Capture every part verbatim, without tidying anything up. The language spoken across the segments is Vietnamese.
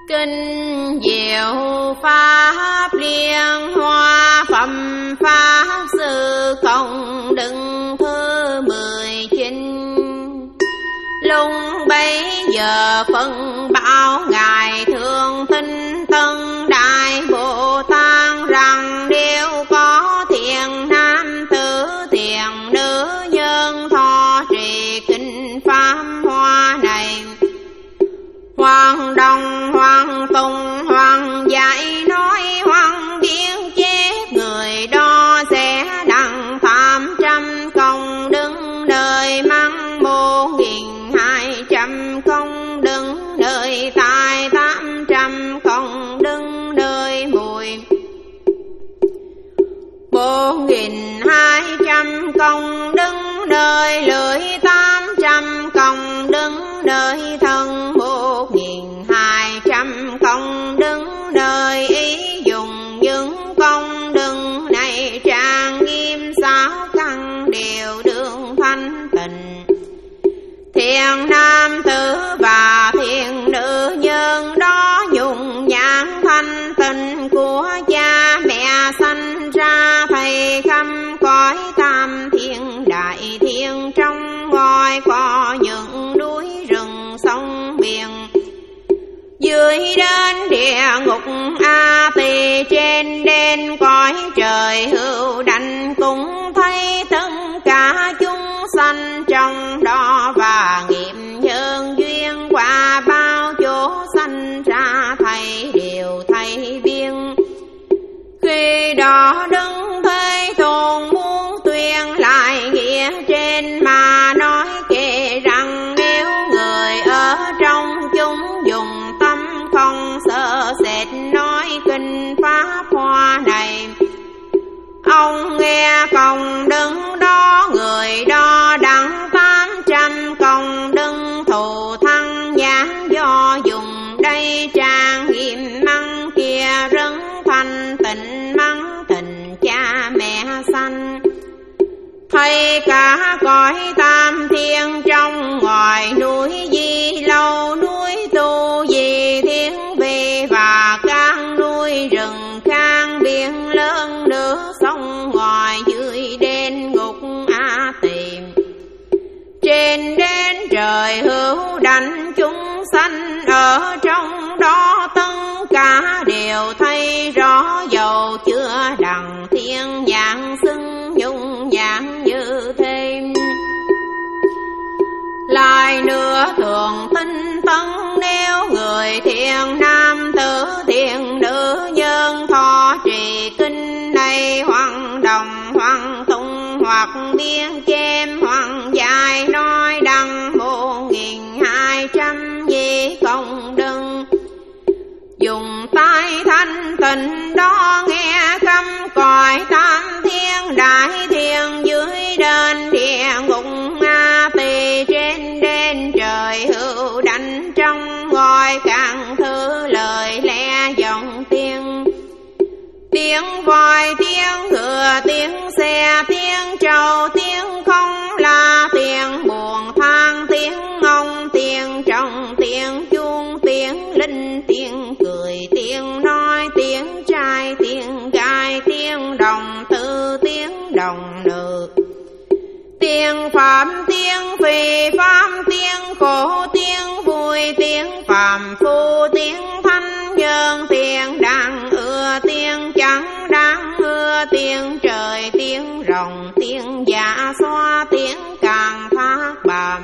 Kinh diệu pháp liên hoa phẩm pháp sư công đừng thứ mười chín. Lúc bấy giờ phân bảo ngài thương tinh tân đại Bồ Tát rằng nếu có thiện nam tử thiện nữ nhân thọ trì kinh pháp hoa này, hoàng đồng hoàng tùng hoàng dạy nói hoàng biến chết người đó sẽ đặng tám trăm công đứng nơi mắng một nghìn hai trăm công đứng nơi tai tám trăm công đứng nơi mùi một nghìn hai trăm công đứng nơi lưỡi tám trăm công đứng nơi thân một nghìn hai trăm công đứng nơi ý dùng những công đứng này trang nghiêm sáu căn đều đường thanh tịnh. Thiện nam tử và thiện nữ nhân đó dùng nhãn thanh tịnh của cha mẹ sanh ra thầy khắp cõi tam thiên đại thiên, trong ngôi có những núi rừng sông biển, dưới đến địa ngục A Tỳ, trên đến cõi trời hữu đảnh cũng thấy tất cả chúng sanh trong đó, và nghiệm nhân duyên qua bao chỗ sanh ra thầy đều thấy biên. Khi đó đứng Thế Tôn muốn tuyên lại nghĩa trên mà nói kể rằng nếu người ở trong chúng dùng tâm không sợ sệt nói kinh pháp hoa này, ông nghe công đứng đó người đó đặng tám trăm công đứng thù thăng nhãn do dùng đây trang nghiêm măng kia rấn thanh tịnh mắng tình cha mẹ sanh. Thấy cả cõi tam thiên trong ngoài núi Di Lâu, núi Tu Di Thiên Vi và các núi rừng khang biển lớn nước sông ngoài dưới đến ngục A Tỳ, trên đến trời hữu đảnh chúng sanh ở trong đó tất cả đều thấy rõ, dầu chưa đặng thiên nhãn xưng nhung nhãn như thế. Lại nữa thường tinh tấn nếu người thiện nam tử thiện nữ nhân thọ trì kinh này, hoàng đồng hoàng tùng hoặc biên chém hoàng dài nói đăng một nghìn hai trăm di công đừng, dùng tai thanh tịnh đó nghe căm cõi tam thiên đại thiên, dưới đến địa ngục A Tỳ, trên đến trời hữu đảnh trong ngôi càng thứ lời lẽ giọng tiếng. Tiếng voi tiếng ngựa tiếng xe tiếng trâu tiếng không là tiếng buồn than tiếng ngông tiếng trong tiếng chuông tiếng linh tiếng cười tiếng nói tiếng trai tiếng gái tiếng đồng tư tiếng đồng nữ, tiếng phạm tiếng phi phạm tiếng khổ tiếng vui tiếng phàm phu tiếng thanh nhân tiếng đáng ưa tiếng chẳng đáng ưa tiếng trời tiếng rồng tiếng dạ xoa tiếng càng thác bàm,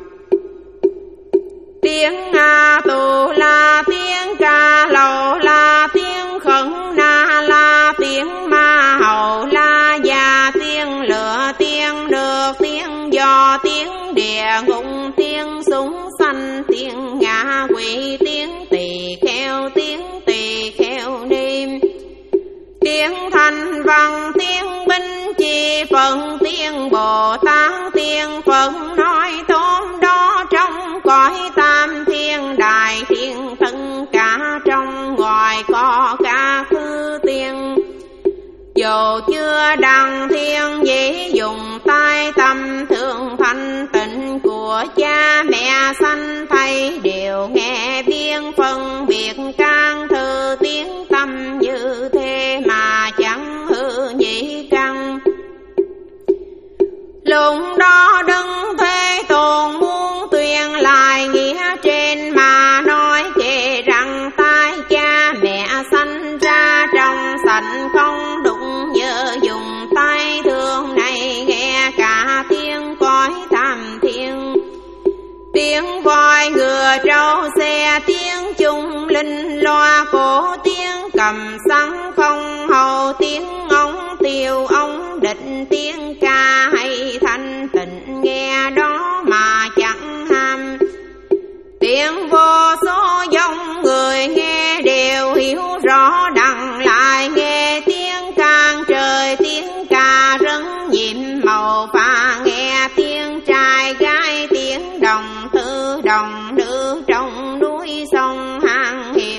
tiếng A Tu La tiếng Ca Lầu La tiếng Khẩn Na La tiếng Ma Hầu La Già tiếng lửa tiếng nước tiếng gió tiếng địa ngục tiếng súng sanh tiếng ngạ quỷ tiếng tỳ kheo tiếng tỳ kheo niệm, tiếng thanh văn tiếng binh chi phận tiếng Bồ Tát tiếng Phật nói tóm đó trong cõi tam thiên đại thiên, tất cả trong ngoài có cả khứ tiên. Dù chưa đăng thiên dĩ dùng tai tâm thương thanh tịnh của cha mẹ sanh thấy đều nghe biết tiếng phân biệt can thư tiếng tâm như thế mà chẳng hư nhị căn. Lúc đó Đức Thế Tôn muốn tuyên lại nghĩa trên mà nói kể rằng tai cha mẹ sanh ra trong sạch không đụng nhớ dùng tay thương này nghe cả tiếng cõi tham thiên. Tiếng voi ngựa trâu xe tiếng chung linh loa cổ tiếng cầm sắn không hầu tiếng ống tiêu ống địch tiếng ca hay thanh tịnh nghe đó mà chẳng ham. Tiếng vô số dòng người nghe đều hiểu rõ đặng lại nghe tiếng can trời tiếng ca rấn nhiệm màu pha nghe tiếng trai gái tiếng đồng tư đồng nữ trong núi sông hang hiểm.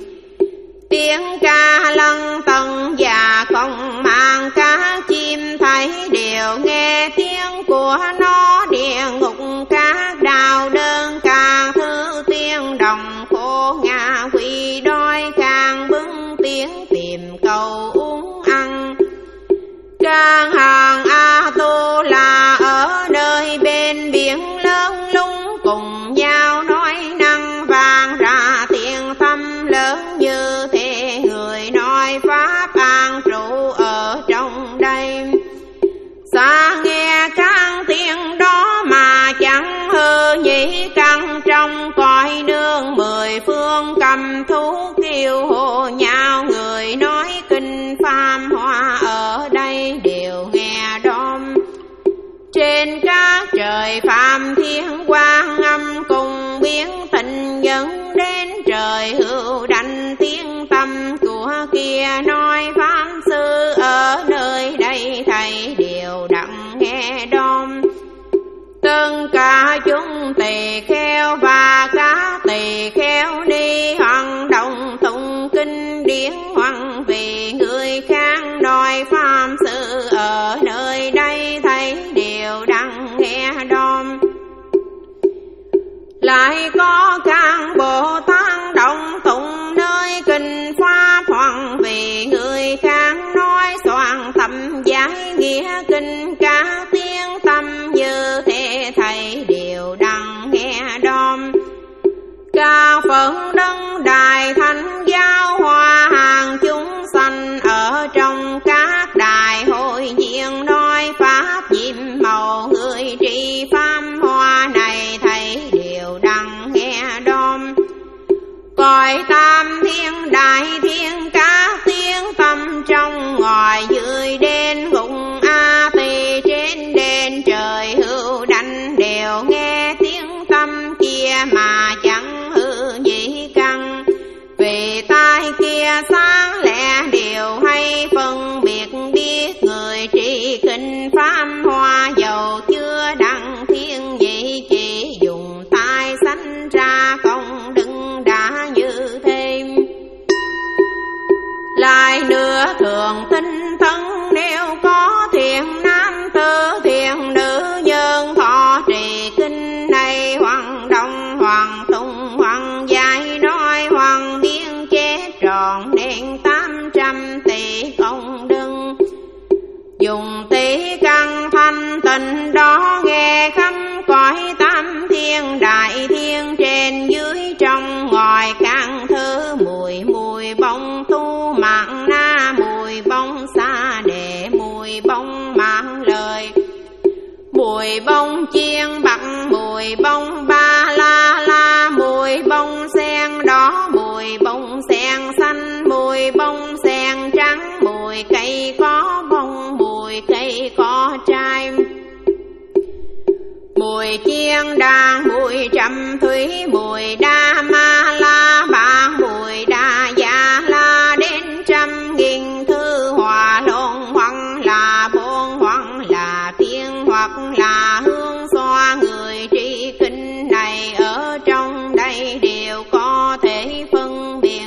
Tiếng ca lân tần và không mang cá chim thấy đều nghe tiếng của nó địa ngục các đau đơn càng thứ tiếng đồng khổ ngạ quỷ đói càng bưng tiếng tìm cầu uống ăn. Càng hàng A Tu là ở nơi bên biển lớn lung cùng nhau nói năng vang ra tiếng tâm lớn như thế người nói pháp an trụ ở trong đây. Xa nghe các tiếng đó mà chẳng hư nhĩ căn trong cõi nương mười phương cầm thú kêu hô nhau người nói kinh phàm hoa ở đây đều nghe đom. Trên các trời phạm thiên quang âm cùng biến tình dẫn đến trời hữu đảnh tiếng tâm của kia nói pháp sư ở nơi đây thầy đều đặng nghe đom. Tất cả chúng tỳ kheo và các tỳ kheo ni hoạt động tụng kinh điển hoằng vì người khác nói pháp sư ở nơi đây thấy đều đặng nghe đom. Lại có các Bồ Tát động tụng nơi kinh pháp hoằng vì người khác nói soạn tâm giải nghĩa kinh các tiếng tâm như thế thầy đều đặng nghe đom. Các Phật Đấng Đại Thánh Giáo Hoa hàng chúng sanh ở trong các đại hội diện nói pháp nhiệm màu người trị pháp hoa này thầy đều đặng nghe đom. Cõi tam thiên đại thiên các tiếng tâm trong ngoài dưới đền ngục A Tỳ trên đền trời hữu đảnh đều nghe tiếng tâm kia mà chẳng hư nhĩ căn. Vì tai kia sáng lẹ đều hay phân biệt biết người trị kinh pháp hoa dầu chưa đặng thiên nhị chỉ dùng tai sanh ra công đừng đã như thêm. Lại nữa thường tinh thân nếu có thiện nam tử thiện nữ nhân thọ trì kinh này hoàng đông hoàng tung hoàng giải nói hoàng biến chết tròn nên tám trăm tỷ công đức. Dùng tỷ căn thanh tịnh đó nghe khắp cõi tam thiên đại thiên trên dưới trong ngoài các thứ mùi mùi bông tu mạng na mùi bông xa để mùi bông mạng lời mùi bông chiên bạc mùi bông ba la la mùi bông sen đỏ mùi bông sen xanh mùi bông sen trắng mùi cây có bông mùi cây có trai mùi chiên đàn mùi trầm thủy mùi đa ma la ba mùi đa gia la đến trăm nghìn thư hòa lộn hoặc là bốn hoặc là thiên hoặc là hương xoa người tri kinh này ở trong đây đều có thể phân biệt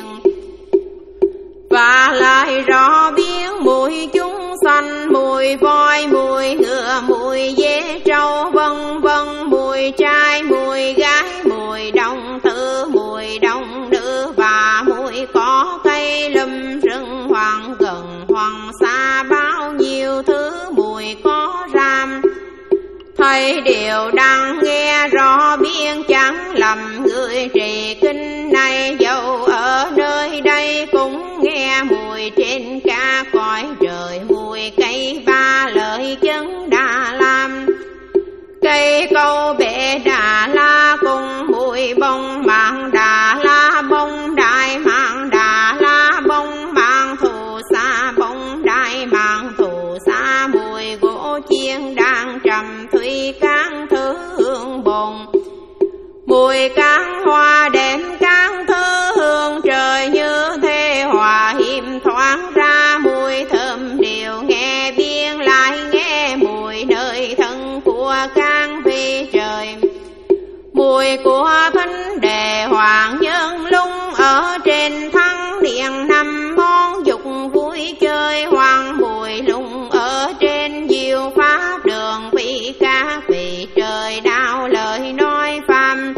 và lại rõ biến mùi chúng sanh mùi voi mùi ngựa mùi dê trâu vân vân mùi trai mùi gái mùi đồng tử mùi đồng nữ và mùi có cây lâm rừng, hoàng gần hoàng xa bao nhiêu thứ mùi có ram. Thấy điều đang nghe rõ biên chẳng lầm, người trì kinh này dẫu ở nơi đây cũng nghe mùi trên cả cõi trời. Mùi cây ba lợi chân Đà La, cây câu bể Đà La cùng mùi bông mạng Đà La, bông đại mạng Đà La, bông mạng thù xa, bông đại mạng thù xa. Mùi gỗ chiên đang trầm thủy cán thứ hương bồn, mùi cán hoa đệm cán thứ hương trời như thế hòa hiểm thoáng ra. Mùi thơm điều nghe biên lại nghe mùi nơi thân của cán vi trời, mùi của thánh đề hoàng nhân lung ở trên thăng điện năm món dục vui chơi hoàng. Mùi lung ở trên diệu pháp đường vị các vị trời đạo lời nói phàm.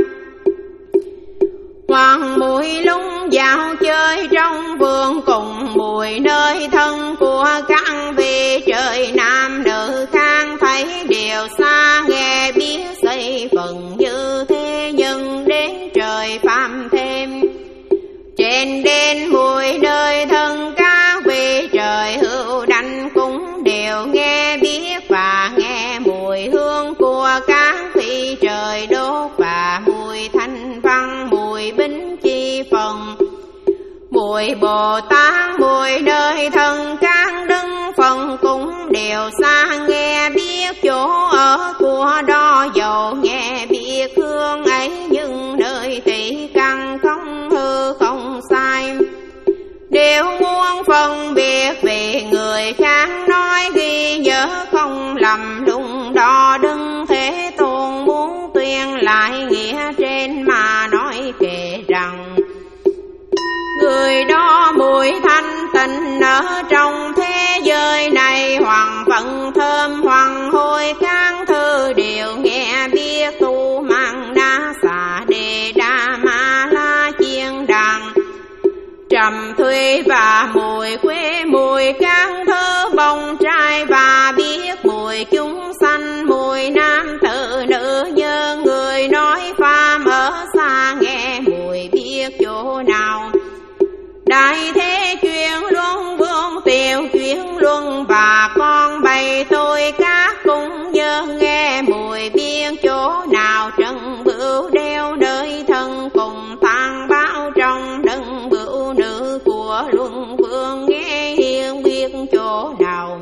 Hoàng mùi lung dạo chơi trong vườn cùng mùi nơi thân của các vị trời nam nữ khang. Thấy điều xa nghe biết xây phần như thế nhân đến trời phạm thêm. Trên đến mùi nơi thân các vị trời hữu đảnh cũng đều nghe biết và nghe mùi hương của các vị trời đốt và mùi thanh văn mùi bính chi phần. Mùi Bồ Tát mùi nơi thân các đứng phần cũng đều xa nghe biết chỗ ở của đó dầu nghe biết hương ấy nhưng nơi tỷ căn không hư không sai. Nếu muốn phân biệt vì người khác nói ghi nhớ không lầm lung đo đừng thế tôn muốn tuyên lại nghĩa trên mà nói kể rằng. Người đó mùi thanh tịnh ở trong thế giới này, hoàng phận thơm hoàng hôi các thư đều nghe biết tu mang đa xà đề đa ma la chiên đàn. Trầm thủy và mùi quế mùi các thơ bông trai và biết mùi chúng sanh mùi nam tử nữ như người nói phàm ở xa nghe mùi biết chỗ nào. Đại thế chuyên luân vương tiểu chuyên luân và con bày tôi các cũng nhớ nghe mùi biên chỗ nào. Trần bửu đeo nơi thân cùng than báo trong đấng bửu nữ của luân vương nghe hiên biết chỗ nào.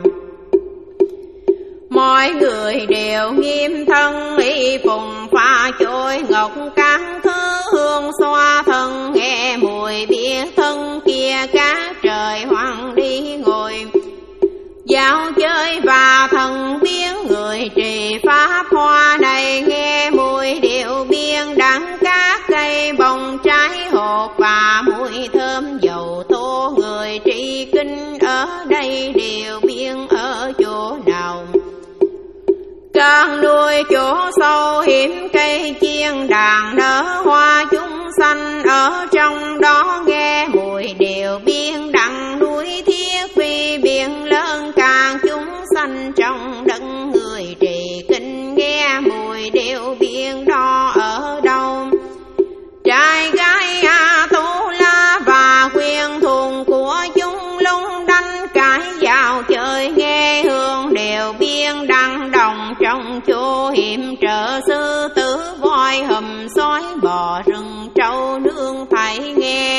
Mọi người đều nghiêm thân y phùng pha chối ngọc các thứ hương xoa thân nghe mùi biết thân kia các trời hoàng đi ngồi. Dạo chơi và thần biến người trì pháp hoa này nghe mùi điệu biên đắng các cây bông trái hột và mùi thơm dầu tô. Người trì kinh ở đây đều biên ở chỗ nào. Càng nuôi chỗ sâu hiểm cây chiên đàn nở hoa chúng sanh ở trong đó nghe mùi điều biên đặng núi thiết phi biển lớn càng chúng sanh trong đất. Người trì kinh nghe mùi điều biên đó ở đâu. Trai gái a tu la và khuyên thùng của chúng lung đánh cãi vào chơi nghe hương đều biên đăng đồng trong chỗ hiểm trở sư tử voi hầm sói bò rừng trâu nương thấy nghe.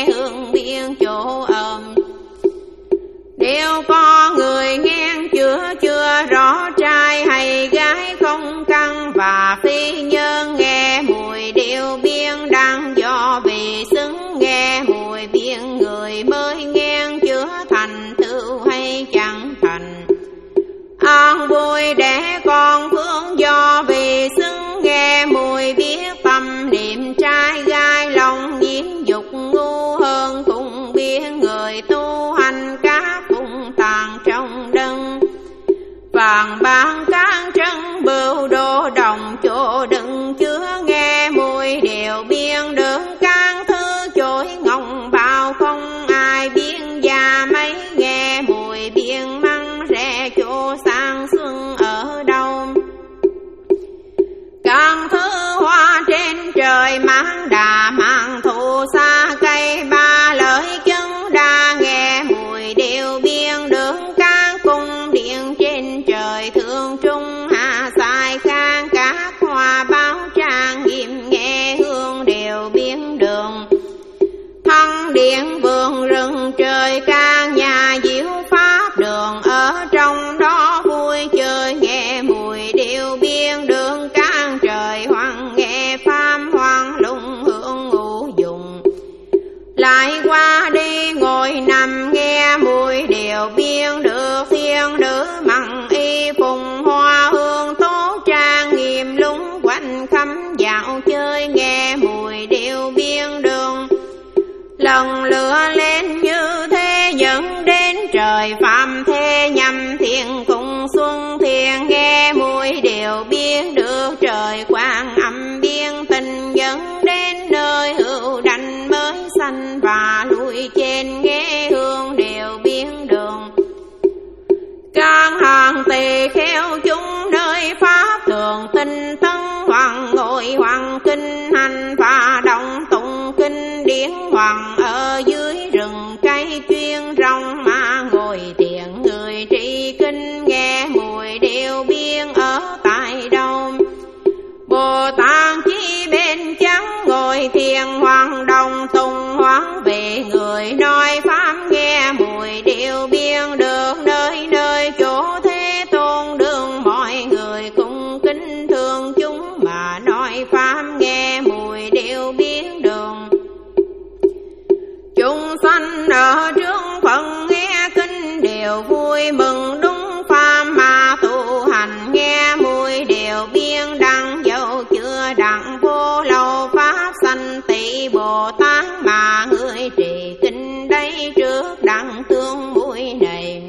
quan điện vườn rừng trời can nhà diệu pháp đường ở trong đó vui chơi nghe mùi điệu biên đường can trời hoàng nghe phàm hoàng lung hương ngũ dùng lại qua đi ngồi nằm nghe mùi điệu biên được thiên nữ mặn y phùng hoa hương tố trang nghiêm lung quanh khắp dạo chơi nghe mùi điệu biên đường lần lửa lên như thế dẫn đến trời phạm thế nhằm thiên cùng xuân thiên nghe mùi điệu biên được trời quang âm biên tình dẫn đến nơi hữu đành mới sanh và lui trên nghe hương điệu biên đường can hàng tỳ kheo chúng nơi pháp thường tinh tấn hoàng ngồi hoàng kinh hành và động tụng kinh điển hoàng ở dưới rừng cây chuyên rong mà ngồi thiền người tri kinh nghe mùi điệu biên ở tại đâu Bồ Tát chỉ bên trắng ngồi thiền hoàng đồng tùng hoáng về người nói pháp nghe mùi điệu biên được nơi nơi chỗ thế tôn đường mọi người cùng kính thương chúng mà nói pháp nghe mùi điệu biên đường chúng sanh ở trước phận nghe kinh đều vui mừng đúng pháp mà tu hành nghe mùi điệu biên đăng dấu chưa đặng vô lâu pháp sanh tỷ Bồ Tát mà người trì kinh đây trước đặng tương mũi này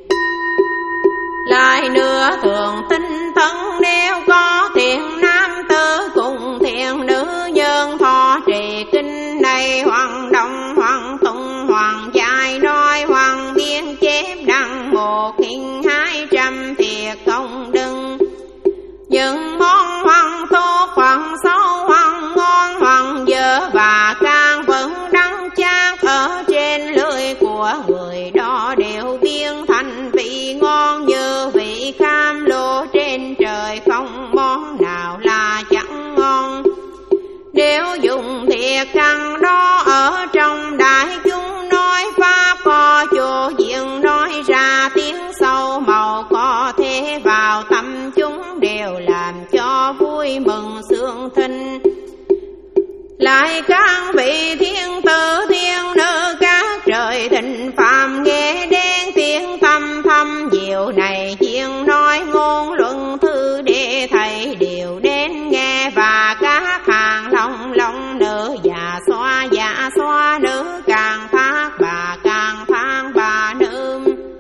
lại nữa thường tinh tấn nếu có thiện nam tử cùng thiện nữ nhân thọ trì kinh này hoàng động hoàng tụng hoàng dài nói hoàng biên chép đăng một nghìn hai trăm thiệt công đừng những món hoàng tốt hoàng xấu hoàng ngon hoàng dở và can vẫn đắng chát ở trên lưỡi của người đó đều biến thành vị ngon như vị cam lô trên trời không món nào là chẳng ngon nếu dùng thiệt căn đó ở trong đại chúng nói pháp có chỗ diện nói ra tiếng sâu màu có thể vào tâm chúng đều làm cho vui mừng sướng thinh lại các vị thiên tử thiên nữ các trời thịnh phạm nghe đen tiếng tâm thâm diệu này chuyên nói ngôn luận thư để thầy đều đến nghe và các hàng long long nữ già xoa già xoa nữ càng thác bà càng thang bà nữ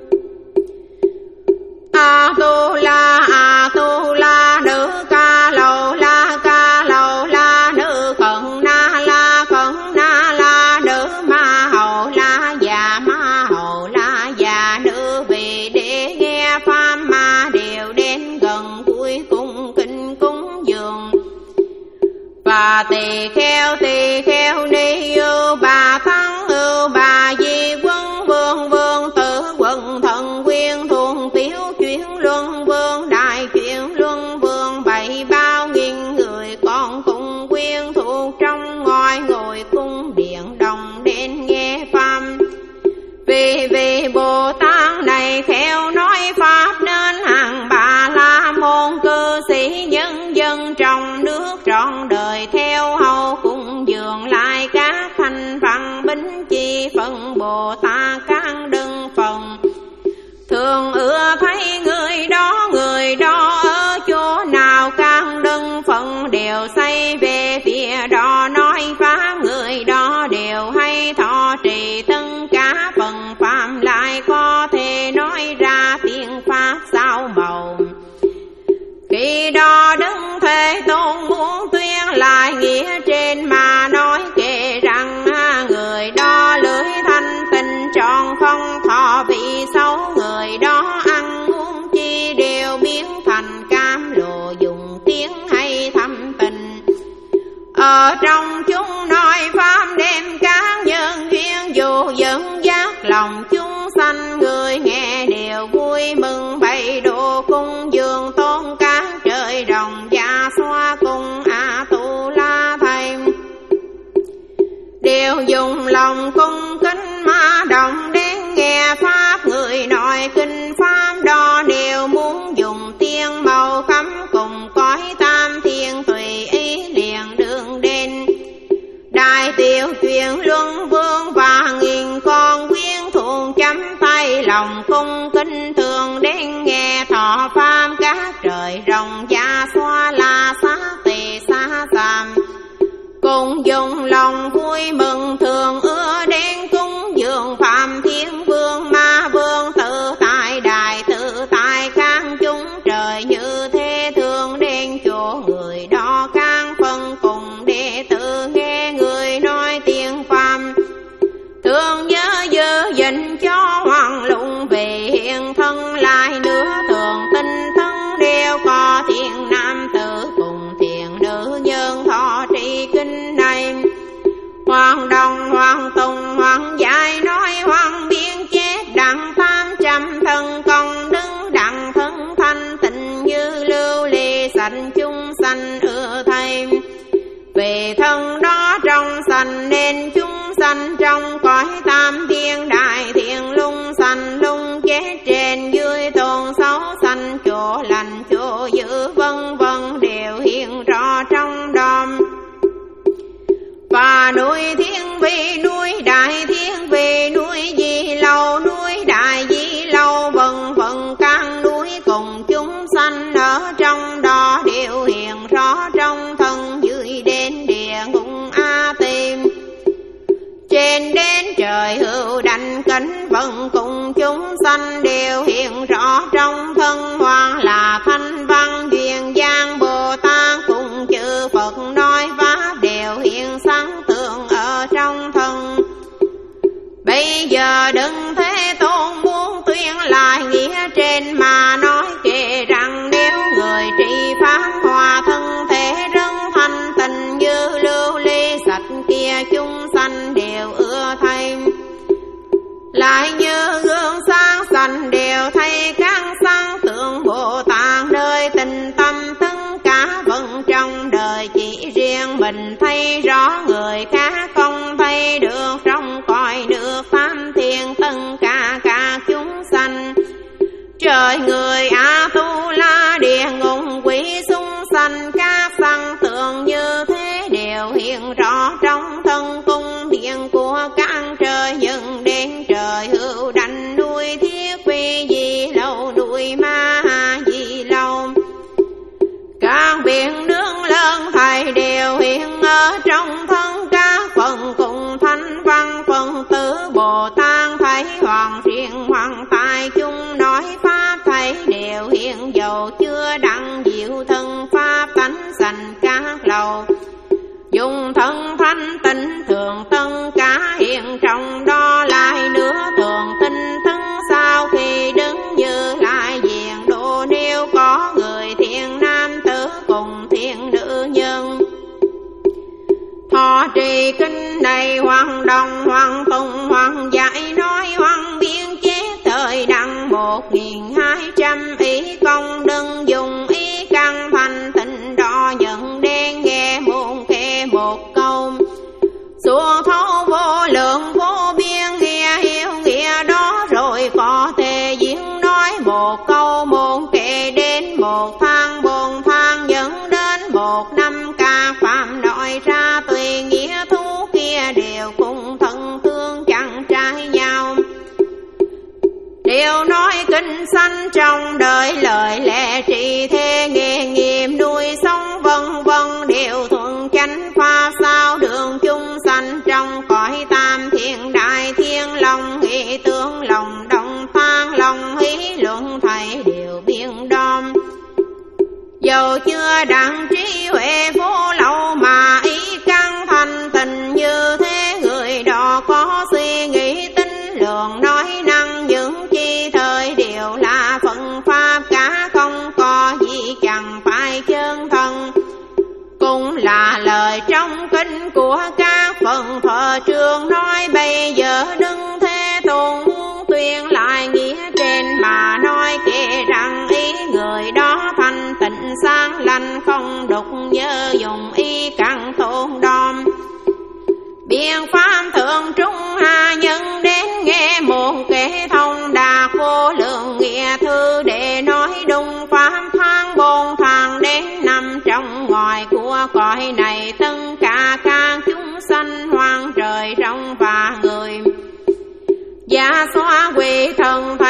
a tu la a tu la nữ ca lầu la ca lầu la nữ khẩn na la khẩn na la nữ ma hầu la già ma hầu la già nữ vì để nghe pháp ma đều đến gần cuối cung kinh cúng dường và tỳ kheo tỳ kheo ni ưu bà thắng ưu bà di quân vương vương tử quần thần quyên thuần tiếu chuyển luân vương đại chuyển luân vương bảy bao nghìn người con cùng quyên thuộc trong ngoài ngồi cung điện đồng đến nghe pháp vì vì Bồ Tát này theo nói pháp nên hàng bà la môn cư sĩ nhân dân trong nước trọn đời theo hầu cung dường lại các thành phần bính chi phần Bồ Tát các đừng phần thường ưa thấy người đó người đó ở chỗ nào các đừng phần đều xây về phía đó nói pháp người đó đều hay thọ trì tất cả phần phạm lại có thể nói ra tiếng pháp sao màu khi đó Đức Thế Tôn muốn tuyên lại nghĩa trên mà nói kể rằng người đó lưỡi thanh tình tròn không thọ vị xấu người đó ăn uống chi đều biến thành cam lộ dùng tiếng hay thâm tình ở trong chúng nói pháp đem các nhân duyên dù dẫn dắt lòng chúng sanh người nghe đều vui mừng bày độ cung dường tôn các trời đồng gia xoa cung a tu la thầy đều dùng lòng cung kính mà đồng đến nghe pháp. Người nói kinh pháp đó đều muốn dùng tiếng màu khắm cùng cõi tam thiên tùy ý liền đường đến. Đại tiểu chuyện luân vương và nghìn con quyến thuộc chấm tay lòng cung kính thường đến nghe thọ pháp. Các trời rồng gia xoa la xá tỳ xá giảm cùng dùng lòng vui mừng thường ưa đến cúng dường phạm thiên vương ma vương tự tại đại tự tại các chúng trời như thế thường đến chỗ người đó can phân cùng đệ tử nghe người nói tiếng phàm thường nhớ dư dình cho hoàng lụng về hiện thân lại nữa thường tinh thân đều có thiện nam tử cùng thiện nữ nhân thọ trì kinh này. Hoàng đồng hoàng tùng hoàng giải nói hoàng biên chết đặng tám trăm thân công đứng đặng thân thanh tịnh như lưu ly sanh chúng sanh ưa thay. Về thân đó trong sanh nên chúng sanh trong cõi tam thiên đại thiện lung sanh lung chết trên dưới tồn xấu sanh chỗ lành chỗ dữ vân vân đều hiện rõ trong đom. Và núi thiên vi núi đại thiên vi núi di lâu núi đại di lâu vân vân các núi cùng chúng sanh ở trong đó đều hiện rõ trong thân dưới đến địa ngục A Tìm. Trên đến trời hữu đảnh kính vân cùng chúng sanh đều hiện rõ trong thân hoàng là thanh văn duyên giang Bồ Tát cùng chư Phật nói pháp đều hiện sáng tượng ở trong thân. Bây giờ đừng thế tôn muốn tuyên lại nghĩa trên mà nói kể rằng nếu người trì pháp hòa thân thể rất thanh tịnh như lưu ly sạch kia chúng sanh đều ưa thay. Lại như gương sáng sanh đều thay các sáng tượng Bồ Tát nơi tình tâm tất cả vẫn trong đời chỉ riêng mình thấy rõ người khác không thấy được trong cõi nước tam thiên tất cả các chúng sanh. Trời người A Tu La địa ngục quỷ súc sanh các sanh tượng như thế đều hiện rõ trong thân cung điện của các trời nhân đến trời hữu đảnh núi thiết vi di lâu núi ma di lâu. Các biển nước lớn thầy đều hiện ở trong thân các phần cùng thanh văn phần tử Bồ Tát thấy hoàng riêng hoàng tài chung nói pháp thầy đều hiện dầu chưa đặng diệu thân pháp tánh sanh các lầu. Dùng thân thanh tịnh thường tân cả hiện trong đó lại nữa thường tinh thân sau khi đứng như lại diện độ nếu có người thiện nam tử cùng thiện nữ nhân. Thọ trì kinh này hoàng đồng hoàng tùng hoàng giải nói hoàng biên chế thời đặng một nghìn hai trăm ý công đừng dùng ý căn thành tịnh đo nhận đen nghe môn khe một câu. Xua thấu vô lượng vô biên nghĩa hiểu nghĩa đó rồi có thể diễn nói một câu môn kệ đến một tháng bốn tháng dẫn đến một năm ca phạm nói ra tùy nghĩa thú kia đều cùng thân thương chẳng trái nhau. Đều nói kinh sanh trong đời lời lẽ trị thế nghề nghiệp nuôi sống vân vân đều thuận chánh pha sao đường chung sanh trong cõi tam thiên đại thiên lòng nghĩ tướng lòng động tan lòng ý luận thầy đều biên đom. Dầu chưa đặng trí huệ vô lậu mà ý căn thành tình như thế người đó có suy nghĩ tính lượng nói năng những chi thời đều là phận pháp cả không có gì chẳng phải chân thân. Cũng là lời trong kinh của các phần thọ trường nói bây giờ đừng thế tôn muốn tuyên lại nghĩa trên mà nói kể rằng ý người đó thanh tịnh sáng lành không đục nhớ dùng ý căn tôn đom. Biện pháp thượng trung hạ nhân đến nghe một kể thông đà vô lượng nghĩa thư để nói đúng pháp thang bồn thang đến nằm trong ngoài của cõi này tất cả các chúng sanh hoang trời trong và người. Giả xóa quỷ thần